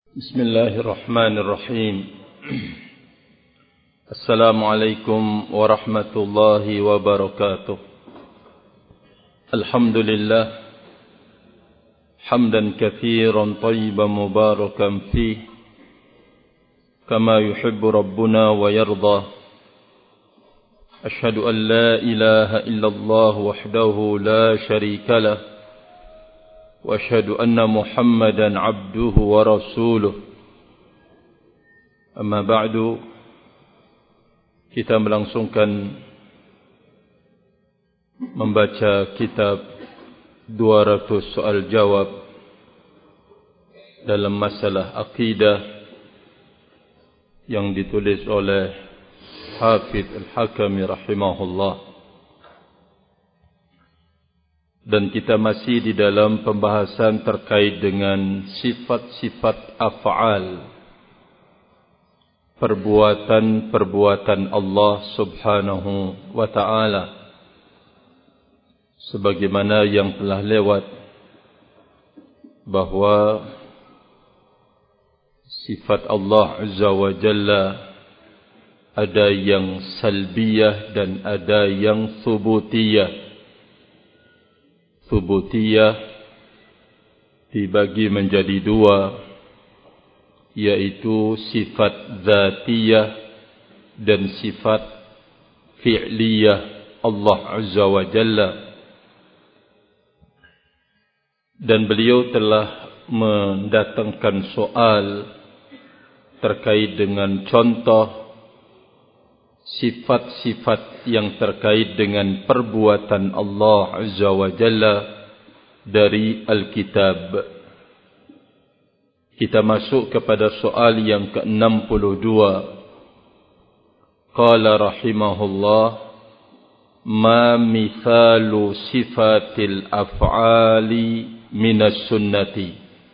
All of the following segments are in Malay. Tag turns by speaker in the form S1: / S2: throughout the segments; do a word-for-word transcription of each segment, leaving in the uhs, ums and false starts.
S1: Bismillahirrahmanirrahim. Assalamualaikum warahmatullahi wabarakatuh. Alhamdulillah hamdan katsiran tayyiban mubarakan fih kama yuhibbu rabbuna wa yarda. Ashhadu an la ilaha illallah wahdahu la syarika lah wa asyhadu anna Muhammadan abduhu wa rasuluh. Amma ba'du, kita melangsungkan membaca kitab dua ratus soal jawab dalam masalah akidah yang ditulis oleh Hafidh Al-Hakami rahimahullah. Dan kita masih di dalam pembahasan terkait dengan sifat-sifat af'al, perbuatan-perbuatan Allah subhanahu wa ta'ala, sebagaimana yang telah lewat bahwa sifat Allah azza wa jalla ada yang salbiyah dan ada yang thubutiyah. Thubutiyah dibagi menjadi dua, yaitu sifat zatiyah dan sifat fi'liyah Allah azza wa jalla. Dan beliau telah mendatangkan soal terkait dengan contoh sifat-sifat yang terkait dengan perbuatan Allah azza wa jalla dari Alkitab. Kita masuk kepada soal yang ke enam puluh dua. Qala rahimahullah, ma mithalu sifatil af'ali minas sunnati.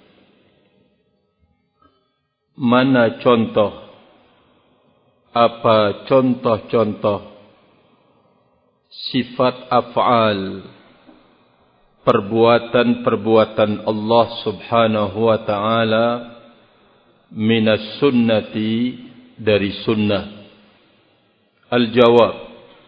S1: Mana contoh, apa contoh-contoh sifat af'al, perbuatan-perbuatan Allah subhanahu wa ta'ala minas sunnati, dari sunnah. Al-jawab,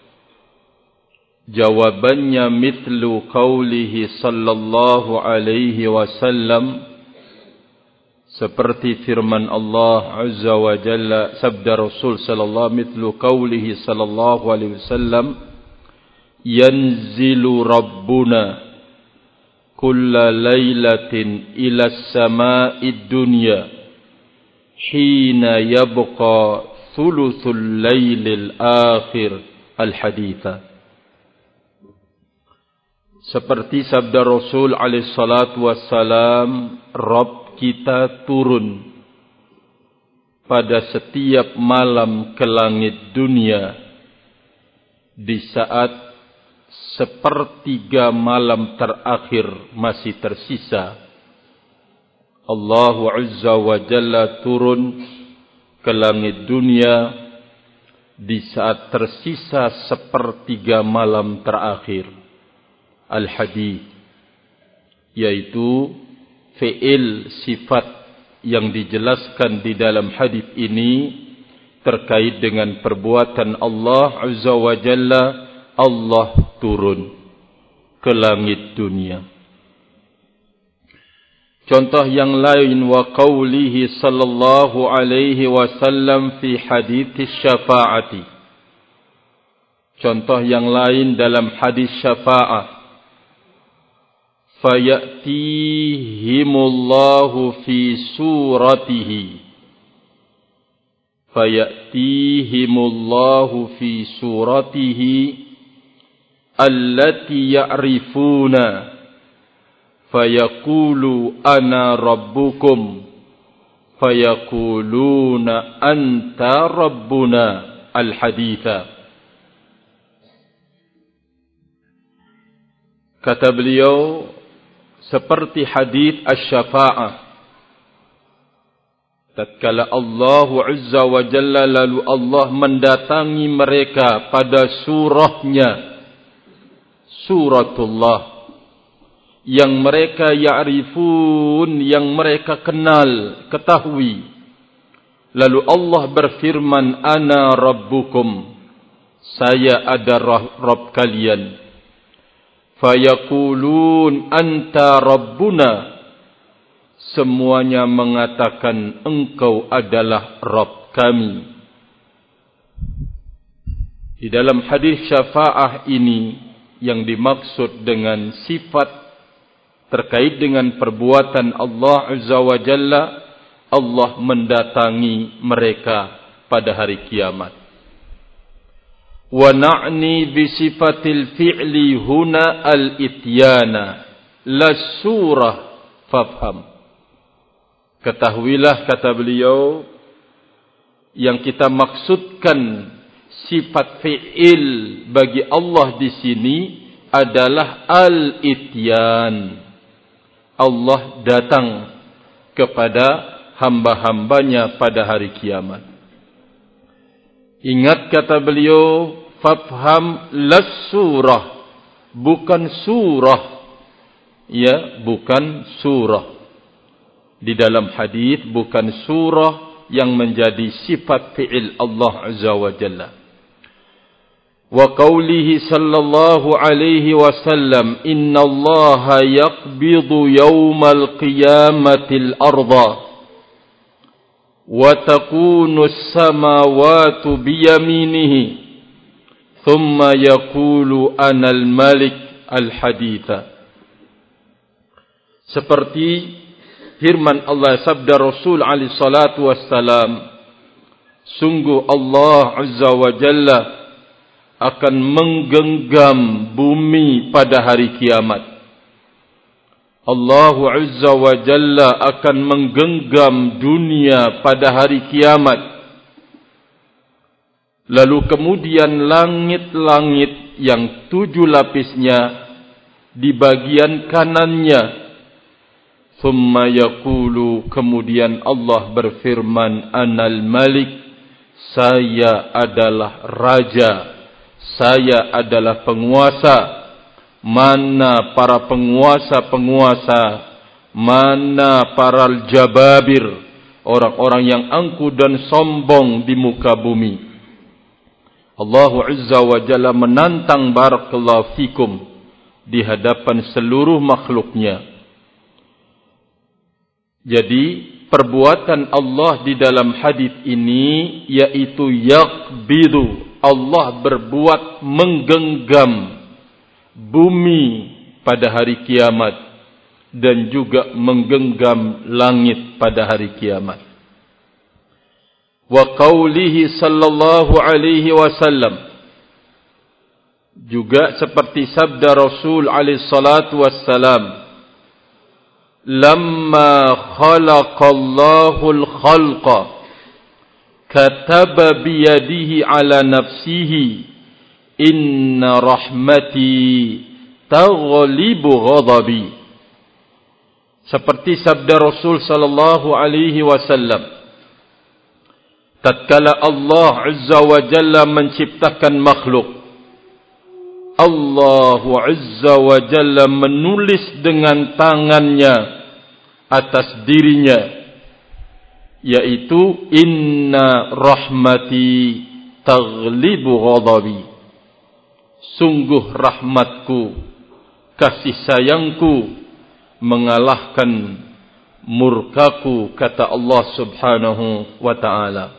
S1: jawabannya mithlu qawlihi sallallahu alaihi wasallam, seperti firman Allah azza wa jalla, sabda Rasul sallallahu mithlu qawlihi sallallahu alaihi wasallam, yanzilu rabbuna kulla laylatin ila as-sama'id dunya hina yabqa thuluthul laylil akhir. Al-haditha. Seperti sabda Rasul alaihi salatu wassalam, Rabb kita turun pada setiap malam ke langit dunia di saat sepertiga malam terakhir masih tersisa. Allah azza wa jalla turun ke langit dunia di saat tersisa sepertiga malam terakhir. Al-hadith, yaitu fi'il, sifat yang dijelaskan di dalam hadis ini terkait dengan perbuatan Allah azza wa jalla. Allah turun ke langit dunia. Contoh yang lain, wa qawlihi sallallahu alaihi wasallam fi hadits syafa'ati. Contoh yang lain dalam hadis syafa'ah, fayatihimullahu fi suratihi, fayatihimullahu fi suratihi allati ya'rifuna, fayaqulu ana rabbukum, fayaquluna anta rabbuna. Al-haditha. Kata beliau, seperti hadis asy-syafa'ah, tatkala Allah azza wa jalla lalu Allah mendatangi mereka pada surahnya, suratullah, yang mereka ya'rifun, yang mereka kenal, ketahui. Lalu Allah berfirman, ana rabbukum, saya ada Rabb kalian. Fayaqulun anta rabbuna, semuanya mengatakan engkau adalah Rabb kami. Di dalam hadis syafaah ini yang dimaksud dengan sifat terkait dengan perbuatan Allah Azza wa Jalla, Allah mendatangi mereka pada hari kiamat. Wa na'ni bi sifatil fi'li huna al-ityana la surah fafham. Ketahuilah, kata beliau, yang kita maksudkan sifat fi'il bagi Allah di sini adalah al-ityan. Allah datang kepada hamba-hambanya pada hari kiamat. Ingat, kata beliau, fafham las surah, bukan surah. Ya, bukan surah. Di dalam hadis bukan surah yang menjadi sifat fi'il Allah Azza wa Jalla. Wa qawlihi sallallahu alaihi wasallam, inna allaha yaqbidu yawmal qiyamatil arda wa takunu as-samawatu biyaminihi thumma yaqulu anal malik al-haditha. Seperti firman Allah, sabda Rasul alaihi salatu wassalam, sungguh Allah Azza wa Jalla akan menggenggam bumi pada hari kiamat. Allah Azza wa Jalla akan menggenggam dunia pada hari kiamat. Lalu kemudian langit-langit yang tujuh lapisnya di bagian kanannya. Thumma yaqulu, kemudian Allah berfirman, anal malik, saya adalah raja, saya adalah penguasa. Mana para penguasa-penguasa, mana para jababir, orang-orang yang angkuh dan sombong di muka bumi. Allah Azza wa Jalla menantang, barakallahu fikum, di hadapan seluruh makhluknya. Jadi perbuatan Allah di dalam hadis ini yaitu yaqbidu, Allah berbuat menggenggam bumi pada hari kiamat dan juga menggenggam langit pada hari kiamat. Wa qawlihi sallallahu alaihi wasallam, juga seperti sabda Rasul alaihi salatu wassalam, lamma khalaqallahu al-khalqa kataba biyadihi ala nafsihi inna rahmati taghlibu ghadabi. Seperti sabda Rasul sallallahu alaihi wasallam, tatkala Allah Azza wa Jalla menciptakan makhluk, Allah Azza wa Jalla menulis dengan tangannya atas dirinya, yaitu inna rahmati taghlibu ghadabi, sungguh rahmatku, kasih sayangku mengalahkan murkaku, kata Allah Subhanahu wa ta'ala.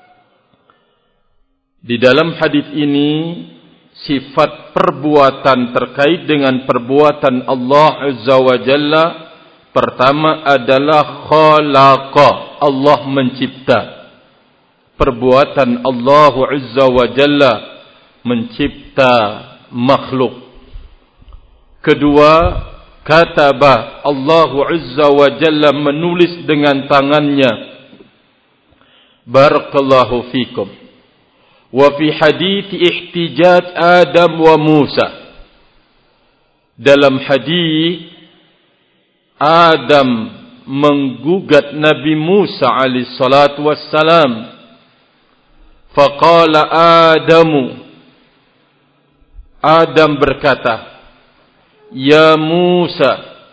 S1: Di dalam hadis ini sifat perbuatan terkait dengan perbuatan Allah Azza wa Jalla, pertama adalah khalaqa, Allah mencipta. Perbuatan Allah Azza wa Jalla mencipta makhluk. Kedua, kataba, Allah Azza wa Jalla menulis dengan tangannya. Barakallahu fikum. Wa fi hadits ihtijaj Adam wa Musa, dalam hadis Adam menggugat Nabi Musa alaihi salatu wassalam, faqala Adamu, Adam berkata, ya Musa,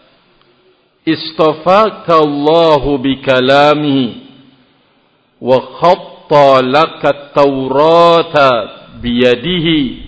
S1: istafaka Allahu bikalamihi wa khatta laka Taurata biyadihi.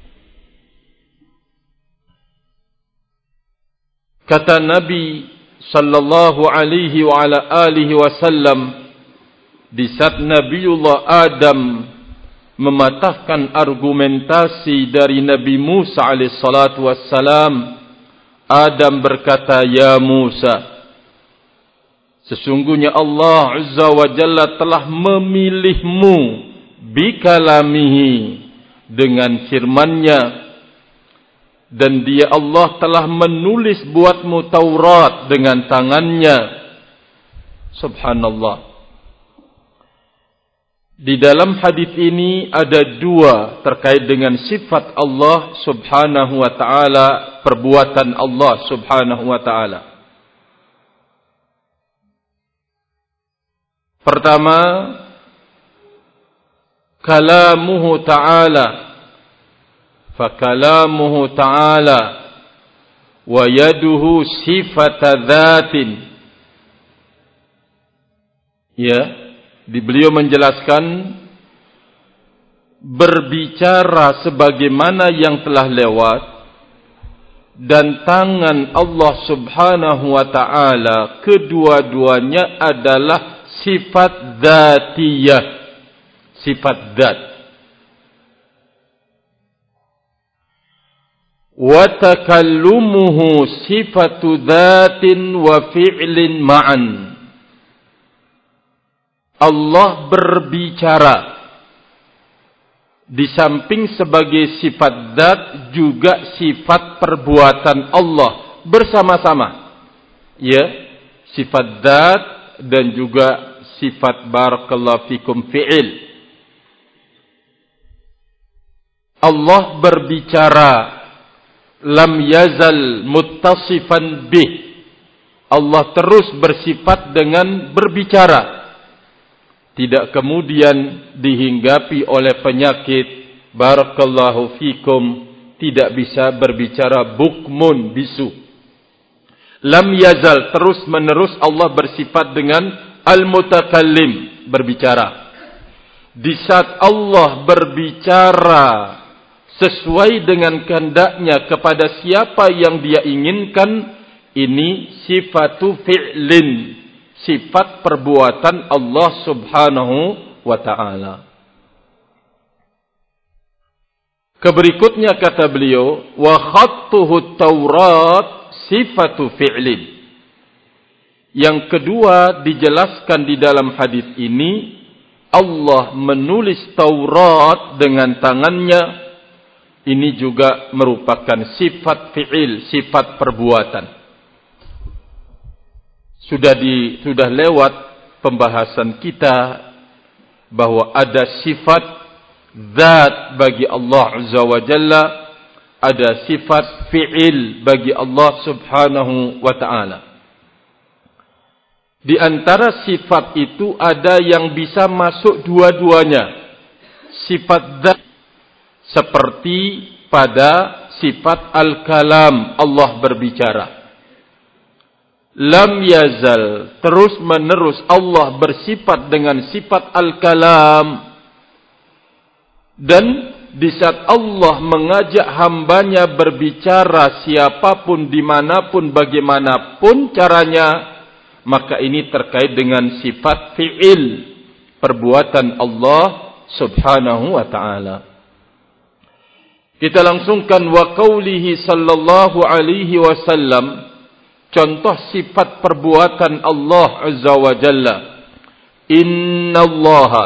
S1: Kata Nabi sallallahu alaihi wa ala alihi wasallam, di saat Nabiullah Adam mematahkan argumentasi dari Nabi Musa alaihi salatu wassalam, Adam berkata, "Ya Musa, sesungguhnya Allah Azza wa Jalla telah memilihmu bikalamihi, dengan firman-Nya, dan Dia Allah telah menulis buatmu Taurat dengan tangan-Nya." Subhanallah. Di dalam hadis ini ada dua terkait dengan sifat Allah Subhanahu wa taala, perbuatan Allah Subhanahu wa taala. Pertama, kalamuhu ta'ala, fa kalamuhu ta'ala wa yaduhu sifata dhatin. Ya, di beliau menjelaskan berbicara sebagaimana yang telah lewat, dan tangan Allah Subhanahu wa taala kedua-duanya adalah sifat dzatiyah, sifat dzat. Wa takallumuhu sifatu dzatin wa fi'lin ma'an. Allah berbicara di samping sebagai sifat zat, juga sifat perbuatan Allah bersama-sama. Ya, sifat zat dan juga sifat barakallahu fikum fi'il. Allah berbicara, lam yazal muttasifan bih. Allah terus bersifat dengan berbicara, tidak kemudian dihinggapi oleh penyakit, barakallahu fikum, tidak bisa berbicara, bukmun, bisu. Lam yazal, terus menerus Allah bersifat dengan al-mutakallim, berbicara. Di saat Allah berbicara sesuai dengan kehendaknya kepada siapa yang Dia inginkan, ini sifatu fi'lin, sifat perbuatan Allah Subhanahu wa ta'ala. Keberikutnya kata beliau, wa khattuhu Taurat sifatu fi'lin. Yang kedua dijelaskan di dalam hadis ini, Allah menulis Taurat dengan tangannya, ini juga merupakan sifat fi'il, sifat perbuatan. Sudah di sudah lewat pembahasan kita bahwa ada sifat zat bagi Allah Azza wa Jalla, ada sifat fi'il bagi Allah Subhanahu wa ta'ala. Di antara sifat itu ada yang bisa masuk dua-duanya. Sifat zat seperti pada sifat al-kalam, Allah berbicara. Lam yazal, terus menerus Allah bersifat dengan sifat al-kalam. Dan di saat Allah mengajak hambanya berbicara, siapapun, dimanapun, bagaimanapun caranya, maka ini terkait dengan sifat fi'il, perbuatan Allah Subhanahu wa ta'ala. Kita langsungkan wa qawlihi sallallahu alaihi wasallam, contoh sifat perbuatan Allah Azza wa Jalla. Inna Allaha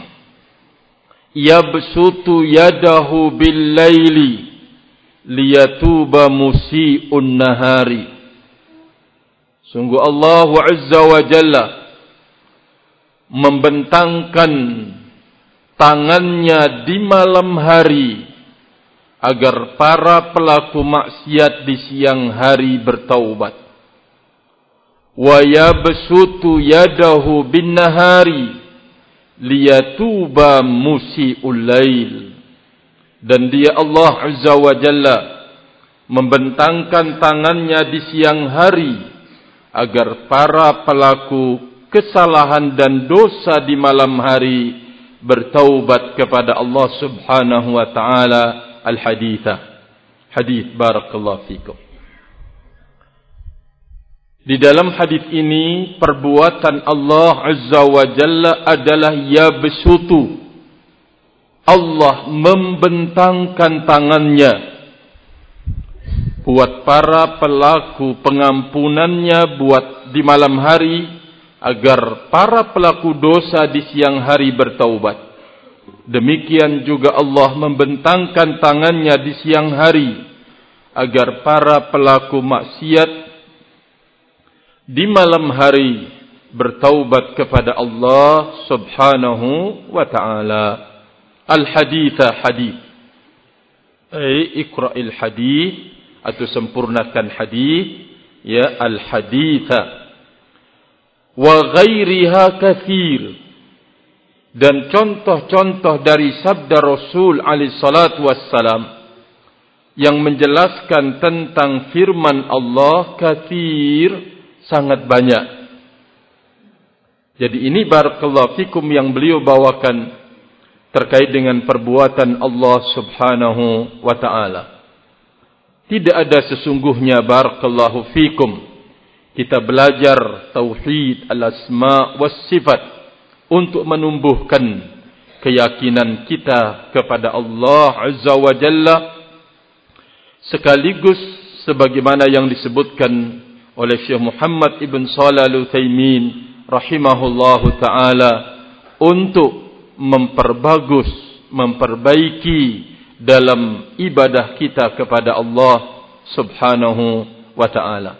S1: yabsutu yadahu bil laili liyatuba musii'un nahari. Sungguh Allah Azza wa Jalla membentangkan tangannya di malam hari agar para pelaku maksiat di siang hari bertaubat. Wa yabsutu yadahu bin nahari liyatuba musii'ul lail. Dan Dia Allah Azza wa Jalla membentangkan tangannya di siang hari agar para pelaku kesalahan dan dosa di malam hari bertaubat kepada Allah Subhanahu wa taala. Al-haditsah. Hadits barakallahu fikum. Di dalam hadis ini perbuatan Allah Azza wa Jalla adalah yabsutu. Allah membentangkan tangannya buat para pelaku pengampunannya buat di malam hari, agar para pelaku dosa di siang hari bertaubat. Demikian juga Allah membentangkan tangannya di siang hari agar para pelaku maksiat di malam hari bertaubat kepada Allah Subhanahu wa taala. Al-haditha hadith. Ai iqra'il hadith atau sempurnakan hadith, ya, al-haditha. Wa ghairiha katsir. Dan contoh-contoh dari sabda Rasul alaihi salatu wassalam yang menjelaskan tentang firman Allah katsir, sangat banyak. Jadi ini barakallahu fikum yang beliau bawakan terkait dengan perbuatan Allah Subhanahu wa taala. Tidak ada sesungguhnya barakallahu fikum kita belajar tauhid al-asma was sifat untuk menumbuhkan keyakinan kita kepada Allah Azza wa Jalla, sekaligus sebagaimana yang disebutkan oleh Syekh Muhammad ibn Shalih Al-Utsaimin rahimahullahu taala, untuk memperbagus, memperbaiki dalam ibadah kita kepada Allah Subhanahu wa taala.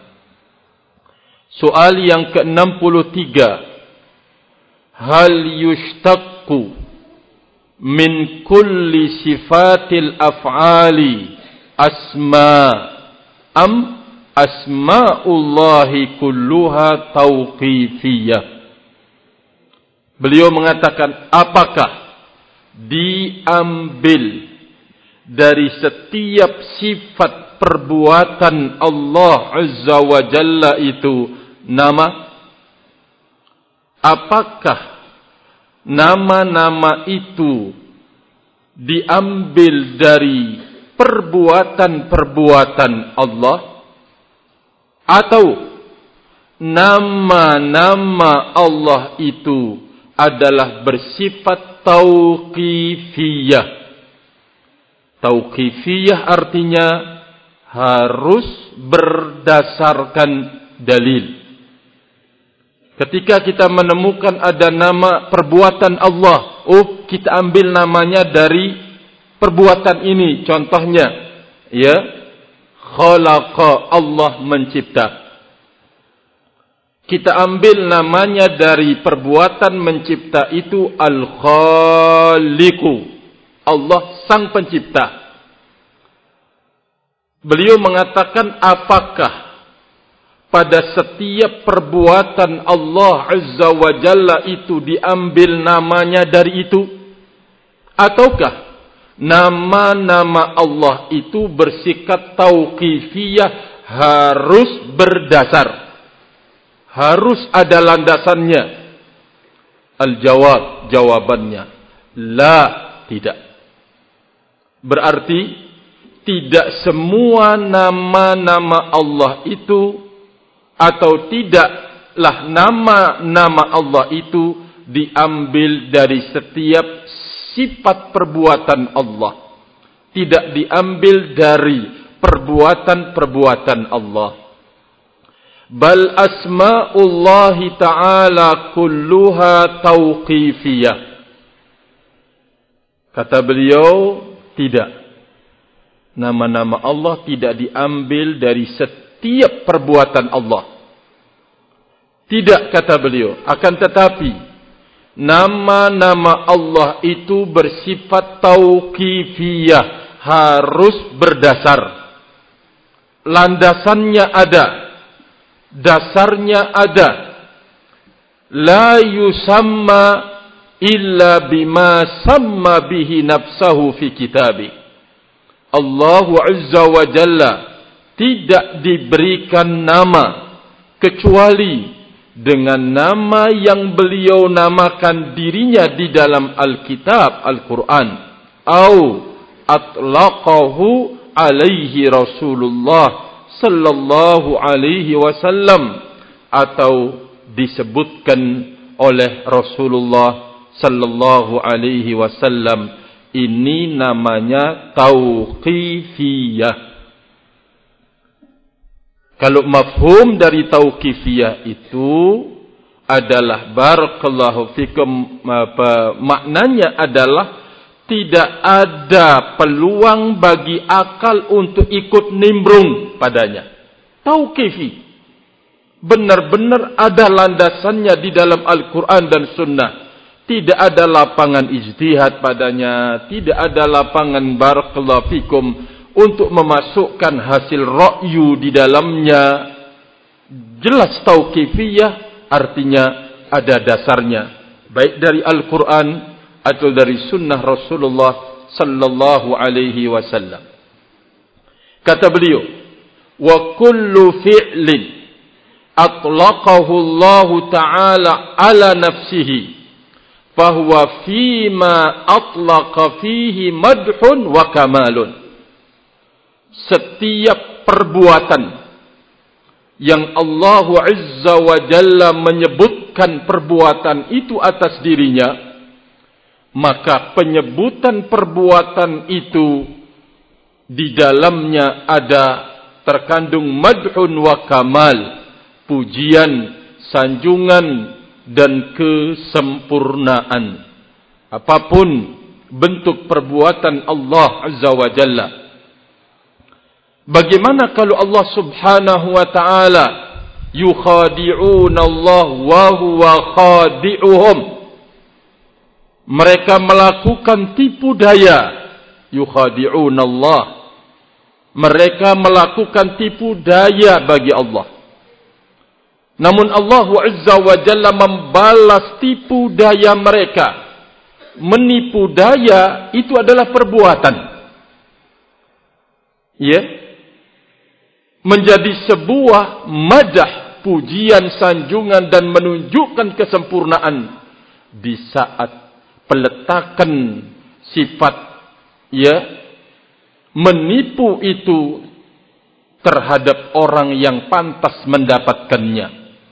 S1: Soal yang ke enam puluh tiga, hal yushtaqu min kulli sifatil af'ali asma am asma'ullahi kulluha tauqifiyah. Beliau mengatakan, apakah diambil dari setiap sifat perbuatan Allah Azza wa Jalla itu nama? Apakah nama-nama itu diambil dari perbuatan-perbuatan Allah, atau nama-nama Allah itu adalah bersifat tauqifiyah? Tauqifiyah artinya harus berdasarkan dalil. Ketika kita menemukan ada nama perbuatan Allah, oh kita ambil namanya dari perbuatan ini. Contohnya, ya, khalaqa, Allah mencipta. Kita ambil namanya dari perbuatan mencipta itu al-khaliqu, Allah sang pencipta. Beliau mengatakan, apakah pada setiap perbuatan Allah Azza wa Jalla itu diambil namanya dari itu? Ataukah nama-nama Allah itu bersikap tauqifiyah, harus berdasar, harus ada landasannya? Al-jawab, jawabannya, la, tidak. Berarti tidak semua nama-nama Allah itu, atau tidaklah nama-nama Allah itu diambil dari setiap sifat perbuatan Allah, tidak diambil dari perbuatan-perbuatan Allah. Bal asma'ullahi ta'ala kulluha tauqifiyah. Kata beliau, tidak. Nama-nama Allah tidak diambil dari setiap perbuatan Allah. Tidak, kata beliau. Akan tetapi, nama-nama Allah itu bersifat tauqifiyah, harus berdasar. Landasannya ada, dasarnya ada. La yusamma illa bima samma bihi nafsahu fi kitabih. Allah Azza wa Jalla tidak diberikan nama kecuali dengan nama yang beliau namakan dirinya di dalam Alkitab Al-Quran, au atlaqahu alaihi Rasulullah sallallahu alaihi wasallam, atau disebutkan oleh Rasulullah sallallahu alaihi wasallam. Ini namanya tauqifiyah. Kalau mafhum dari tauqifiyah itu adalah, barakallahu fikum, apa maknanya adalah tidak ada peluang bagi akal untuk ikut nimbrung padanya. Tauqifi. Benar-benar ada landasannya di dalam Al-Quran dan Sunnah. Tidak ada lapangan ijtihad padanya. Tidak ada lapangan, barakallahu fikum, untuk memasukkan hasil ra'yu di dalamnya. Jelas tauqifiyah artinya ada dasarnya, baik dari Al-Quran atau dari Sunnah Rasulullah sallallahu alaihi wasallam. Kata beliau, wa kullu fi'lin atlaqahu Allah Ta'ala ala nafsihi fahuwa fima atlaqa fihi madhun wa kamalun. Setiap perbuatan yang Allah Azza wa Jalla menyebutkan perbuatan itu atas dirinya, maka penyebutan perbuatan itu di dalamnya ada terkandung madhun wa kamal, pujian, sanjungan, dan kesempurnaan. Apapun bentuk perbuatan Allah Azza wa Jalla. Bagaimana kalau Allah Subhanahu wa ta'ala yukhadi'una Allah wa huwa khadi'uhum? Mereka melakukan tipu daya. Yukhadi'una Allah. Mereka melakukan tipu daya bagi Allah. Namun Allah Azza wa Jalla membalas tipu daya mereka. Menipu daya itu adalah perbuatan. Ya. Menjadi sebuah madah, pujian, sanjungan, dan menunjukkan kesempurnaan di saat peletakan sifat, ya, menipu itu terhadap orang yang pantas mendapatkannya.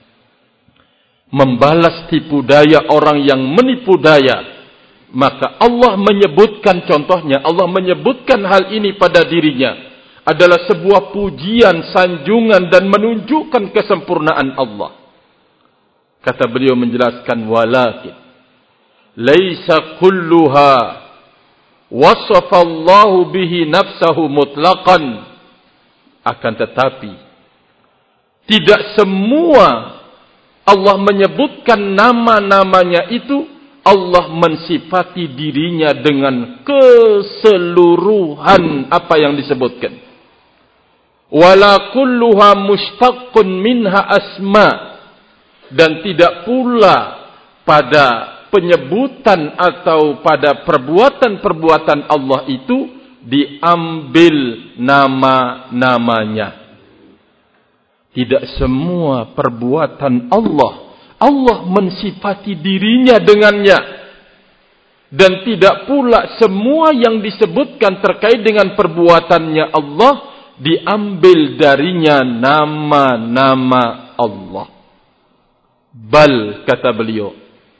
S1: Membalas tipu daya orang yang menipu daya. Maka Allah menyebutkan contohnya, Allah menyebutkan hal ini pada dirinya adalah sebuah pujian, sanjungan, dan menunjukkan kesempurnaan Allah. Kata beliau menjelaskan, walakin laisa kulluha wasafa Allah bihi nafsahu mutlaqan. Akan tetapi tidak semua Allah menyebutkan nama-namanya itu Allah mensifati dirinya dengan keseluruhan apa yang disebutkan. Wala kulluha mushtaqqun minha asma. Dan tidak pula pada penyebutan atau pada perbuatan-perbuatan Allah itu diambil nama-namanya. Tidak semua perbuatan Allah Allah mensifati dirinya dengannya. Dan tidak pula semua yang disebutkan terkait dengan perbuatannya Allah diambil darinya nama-nama Allah. Bal, kata beliau,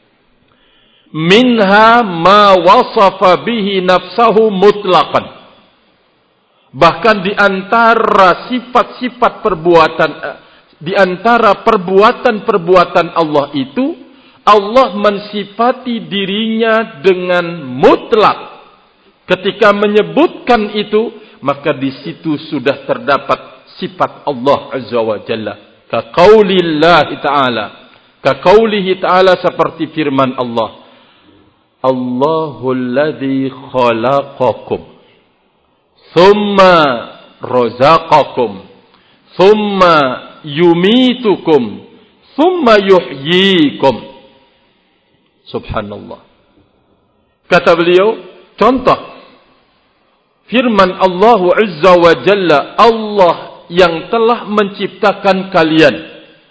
S1: minha ma wasafa bihi nafsahu mutlaqan. Bahkan di antara sifat-sifat perbuatan, di antara perbuatan-perbuatan Allah itu, Allah mensifati dirinya dengan mutlak. Ketika menyebutkan itu, maka di situ sudah terdapat sifat Allah Azza wa Jalla. Ka qaulillahi ta'ala. Ka qaulihi ta'ala, seperti firman Allah. Allahul ladzi khalaqakum. Thumma razaqakum. Thumma yumitukum. Thumma yuhyikum. Subhanallah. Kata beliau, contoh firman Allah Azza wa Jalla, Allah yang telah menciptakan kalian.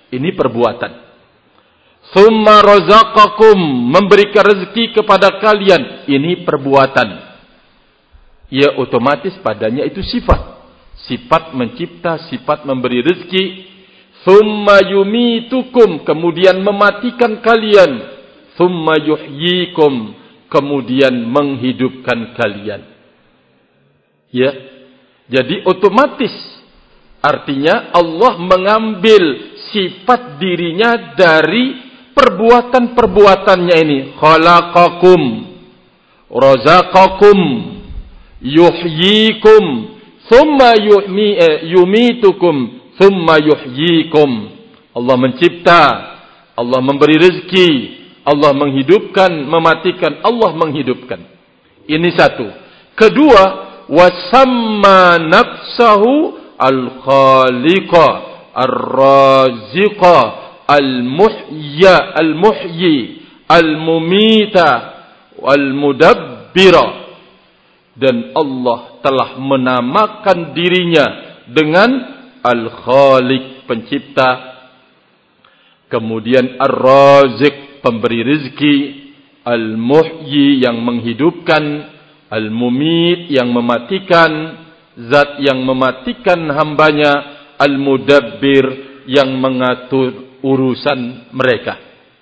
S1: Ini perbuatan. Tsumma razaqakum, memberikan rezeki kepada kalian. Ini perbuatan. Ya otomatis padanya itu sifat. Sifat mencipta, sifat memberi rezeki. Tsumma yumitukum, kemudian mematikan kalian. Tsumma yuhyikum, kemudian menghidupkan kalian. Ya. Jadi otomatis artinya Allah mengambil sifat dirinya dari perbuatan-perbuatannya ini. Khalaqakum, razaqakum, yuhyikum, thumma yuhmi, eh, yumitukum, thumma yuhyikum. Allah mencipta, Allah memberi rezeki, Allah menghidupkan, mematikan, Allah menghidupkan. Ini satu. Kedua, wasamma nafsahu al-khaliqa, ar-raziqa, al-muhya, al-muhyi, al-mumita, al-mudabbira. Dan Allah telah menamakan dirinya dengan al-khaliq, pencipta, kemudian ar-raziq, pemberi rezeki, al-muhyi, yang menghidupkan, al-mumit, yang mematikan, zat yang mematikan hambanya, al-mudabbir, yang mengatur urusan mereka.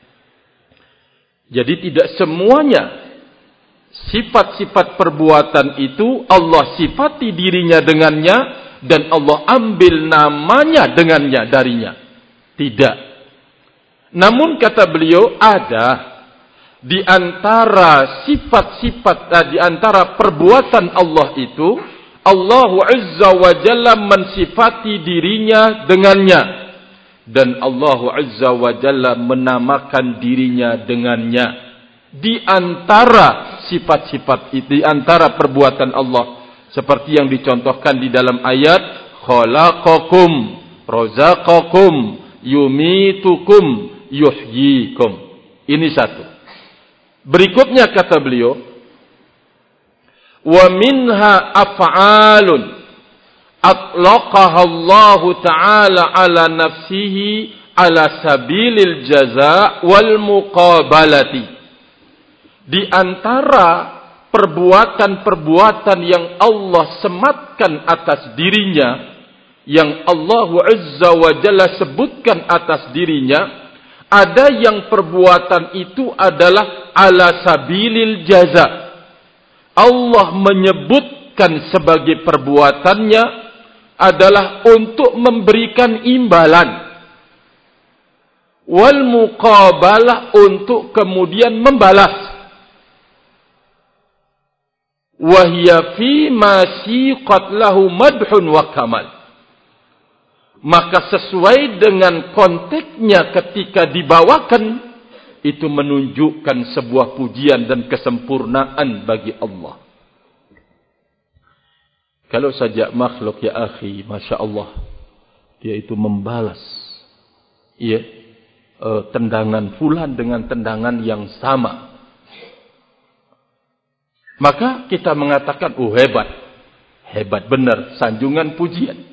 S1: Jadi tidak semuanya sifat-sifat perbuatan itu Allah sifati dirinya dengannya dan Allah ambil namanya dengannya darinya. Tidak. Namun kata beliau, ada di antara sifat-sifat, di antara perbuatan Allah itu, Allah Azza wa Jalla mensifati dirinya dengannya. Dan Allah Azza wa Jalla menamakan dirinya dengannya. Di antara sifat-sifat itu, di antara perbuatan Allah. Seperti yang dicontohkan di dalam ayat, khalaqakum, razaqakum, yumitukum, yuhyikum. Ini satu. Berikutnya kata beliau, wa minha af'alun atlaqaha Allah Ta'ala ala nafsihi ala sabilil jaza' wal muqabalati. Di antara perbuatan-perbuatan yang Allah sematkan atas dirinya, yang Allah Azza wa Jalla sebutkan atas dirinya, ada yang perbuatan itu adalah ala sabilil jaza. Allah menyebutkan sebagai perbuatannya adalah untuk memberikan imbalan. Wal muqabalah, untuk kemudian membalas. Wahya fi ma siqat lahu madhun wa kamal. Maka sesuai dengan konteksnya ketika dibawakan, itu menunjukkan sebuah pujian dan kesempurnaan bagi Allah. Kalau saja makhluk ya akhi, Masya Allah, dia itu membalas, ya, tendangan fulan dengan tendangan yang sama, maka kita mengatakan, oh hebat, hebat benar, sanjungan pujian.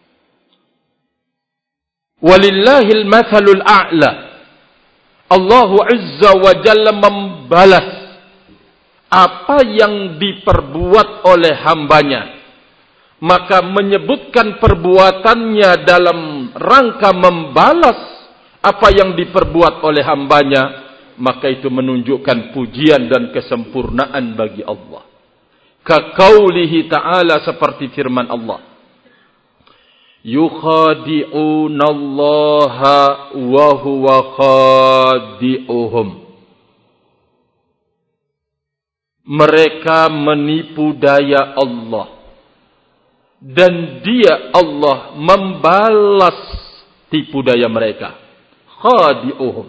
S1: Walillahil mathalul a'la. Allah Azza wa Jalla membalas apa yang diperbuat oleh hambanya. Maka menyebutkan perbuatannya dalam rangka membalas apa yang diperbuat oleh hambanya, maka itu menunjukkan pujian dan kesempurnaan bagi Allah. Kaqaulihi ta'ala, seperti firman Allah, yukhadi'una Allaha wa huwa khadi'uhum. Mereka menipu daya Allah dan dia Allah membalas tipu daya mereka. Khadi'uhum.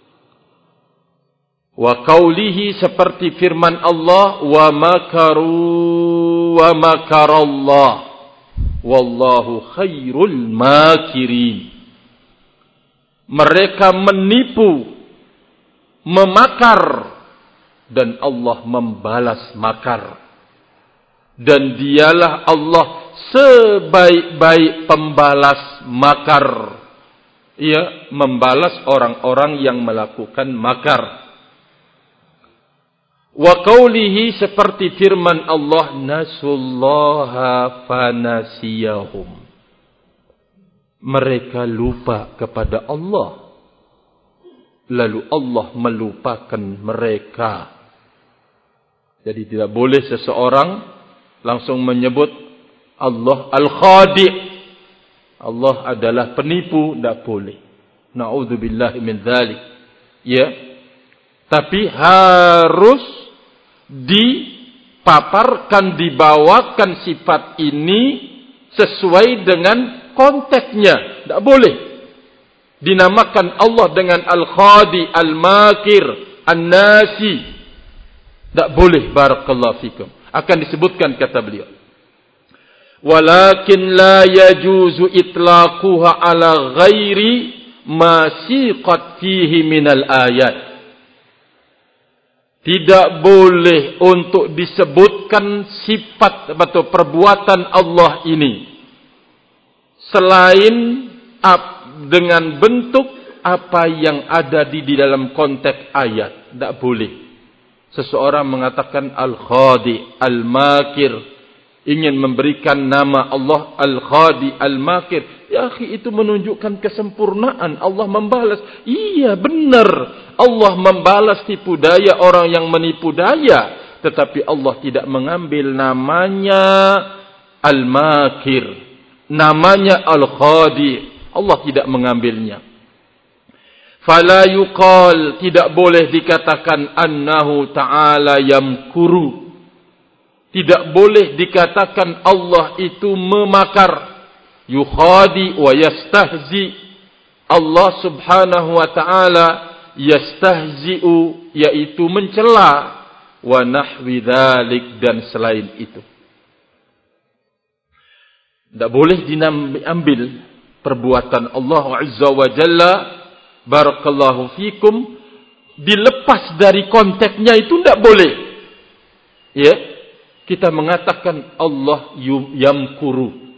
S1: Wa qaulihi, seperti firman Allah, wa makaru wa makarallah wallahu khairul makirin. Mereka menipu, memakar, dan Allah membalas makar. Dan dialah Allah sebaik-baik pembalas makar. ia membalas orang-orang yang melakukan makar. Wa qawlihi, seperti firman Allah, nasullaha fanasiyahum. Mereka lupa kepada Allah, lalu Allah melupakan mereka. Jadi tidak boleh seseorang langsung menyebut Allah al-khadi'. Allah adalah penipu, tidak boleh. Na'udzubillahi min dzalik. Ya. Tapi harus dipaparkan, dibawakan sifat ini sesuai dengan konteksnya. Tidak boleh dinamakan Allah dengan Al-Khadi, Al-Makir, An-Nasi. Tidak boleh, barakallahu fikum. Akan disebutkan kata beliau, walakin la yajuzu itlaquha ala ghairi ma siqat fihi minal ayat. Tidak boleh untuk disebutkan sifat atau perbuatan Allah ini selain dengan bentuk apa yang ada di, di dalam konteks ayat. Tidak boleh. Seseorang mengatakan Al-Khadi, Al-Makir, ingin memberikan nama Allah Al-Khadi, Al-Makir. Ya akhi, itu menunjukkan kesempurnaan. Allah membalas. Iya, benar. Allah membalas tipu daya orang yang menipu daya. Tetapi Allah tidak mengambil namanya Al-Makir, namanya Al-Khadi. Allah tidak mengambilnya. Fala yuqal, tidak boleh dikatakan annahu ta'ala yamkuru. Tidak boleh dikatakan Allah itu memakar. Yukhadi wa yastahzi. Allah subhanahu wa ta'ala yastahzi'u, yaitu mencela, wa nahwi dhalik, dan selain itu. Tidak boleh diambil perbuatan Allah Azza wa Jalla, barakallahu fikum, dilepas dari konteksnya, itu tidak boleh. Ya, kita mengatakan Allah yamkuru.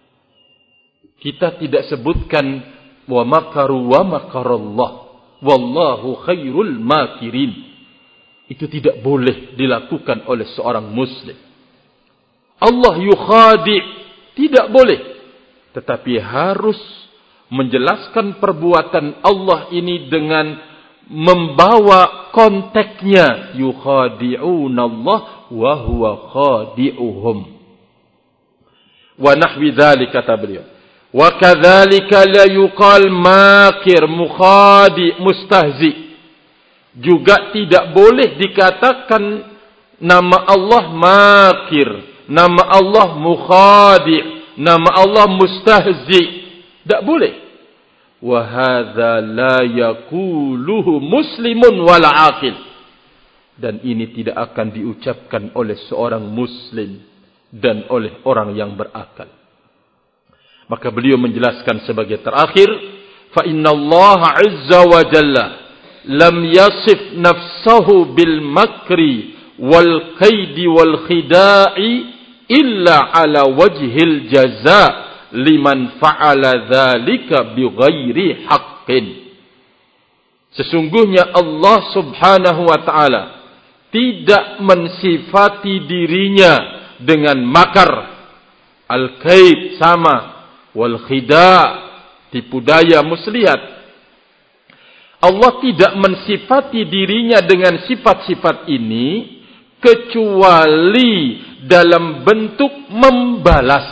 S1: Kita tidak sebutkan wa makaru wa makarallah wallahu khairul makirin. Itu tidak boleh dilakukan oleh seorang muslim. Allah yukhadi', tidak boleh. Tetapi harus menjelaskan perbuatan Allah ini dengan membawa konteksnya. Yukhadi'una Allah wa huwa khadi'uhum. Wa nahwi dzalik, kata beliau. Wa kadzalika la yuqal makir, mukhadi, mustahzi. Juga tidak boleh dikatakan nama Allah makir, nama Allah mukhadi, nama Allah mustahzi. Tidak boleh. Wa hadza la yaquluhu muslimun wala aqil. Dan ini tidak akan diucapkan oleh seorang muslim dan oleh orang yang berakal. Maka beliau menjelaskan sebagai terakhir, fa inna Allah azza wa jalla lam yasif nafsahu bil makri wal kaidi wal khida'i illa ala wajhil jaza liman fa'ala dzalika bighairi haqqin. Sesungguhnya Allah subhanahu wa ta'ala tidak mensifati dirinya dengan makar, al-kaid sama, wal khida', tipu daya, muslihat. Allah tidak mensifati dirinya dengan sifat-sifat ini kecuali dalam bentuk membalas.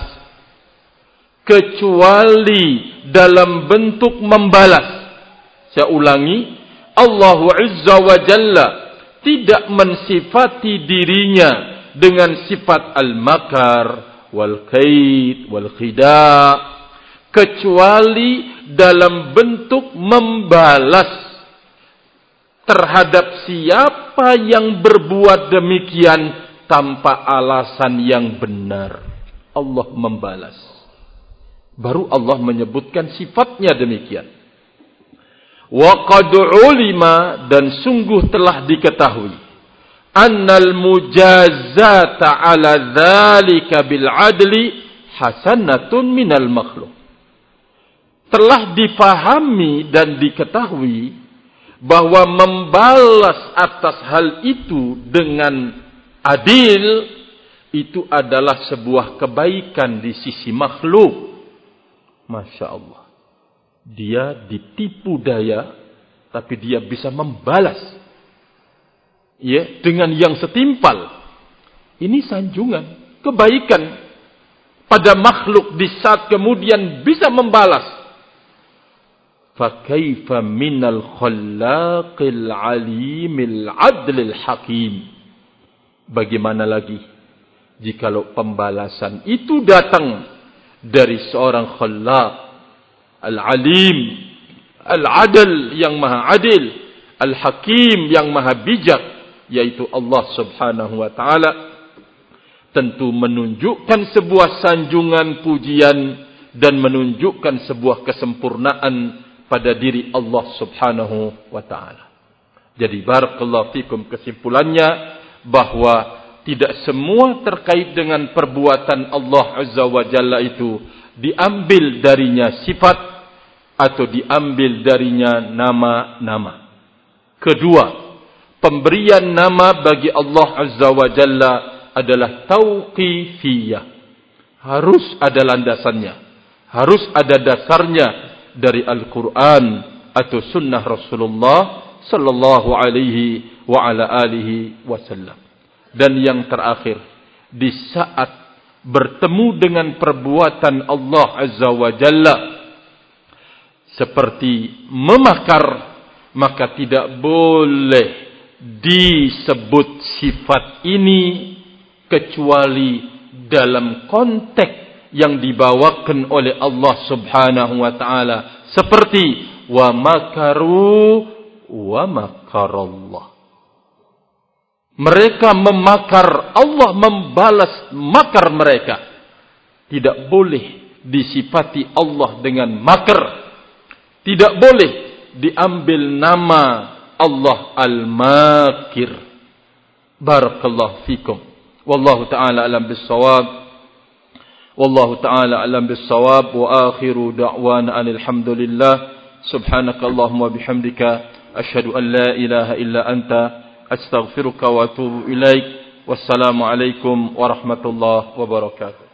S1: Kecuali dalam bentuk membalas. Saya ulangi, Allah Azza wa Jalla tidak mensifati dirinya dengan sifat al-makar, wal-kaid, wal-khida', kecuali dalam bentuk membalas terhadap siapa yang berbuat demikian tanpa alasan yang benar. Allah membalas. Baru Allah menyebutkan sifatnya demikian. Wa qad ulima, dan sungguh telah diketahui, annal mujazata ala dzalika bil adli hasanatun minal makhluk. telah difahami dan diketahui bahwa membalas atas hal itu dengan adil itu adalah sebuah kebaikan di sisi makhluk. Masya Allah. Dia ditipu daya, tapi dia bisa membalas, ya, dengan yang setimpal. Ini sanjungan kebaikan pada makhluk di saat kemudian bisa membalas. Fa kaifa minal khallaqil alimil adlil hakim. Bagaimana lagi jikalau pembalasan itu datang dari seorang khallaq, al-alim, al-adl yang maha adil, al-hakim yang maha bijak, yaitu Allah subhanahu wa ta'ala, tentu menunjukkan sebuah sanjungan pujian dan menunjukkan sebuah kesempurnaan pada diri Allah subhanahu wa ta'ala. Jadi barakallahu fikum, kesimpulannya bahwa tidak semua terkait dengan perbuatan Allah azza wa jalla itu diambil darinya sifat atau diambil darinya nama-nama. Kedua, pemberian nama bagi Allah azza wa jalla adalah tauqifiyah. Harus ada landasannya, harus ada dasarnya dari Al-Quran atau sunnah Rasulullah sallallahu alaihi wa ala alihi wasallam. Dan yang terakhir, di saat bertemu dengan perbuatan Allah azza wa jalla seperti memakar, maka tidak boleh disebut sifat ini kecuali dalam konteks yang dibawakan oleh Allah subhanahu wa ta'ala, seperti wa makaru wa makarallah. Mereka memakar, Allah membalas makar mereka. Tidak boleh disifati Allah dengan makar. Tidak boleh diambil nama Allah al-makir. Barakallahu fikum. Wallahu ta'ala alam bis-shawab. Wallahu ta'ala alam bis-shawab. Wa akhiru da'wana alhamdulillah. Subhanakallahumma bihamdika. Ashhadu an la ilaha illa anta. Astaghfiruka wa atubu ilaik. Wassalamualaikum warahmatullahi wabarakatuh.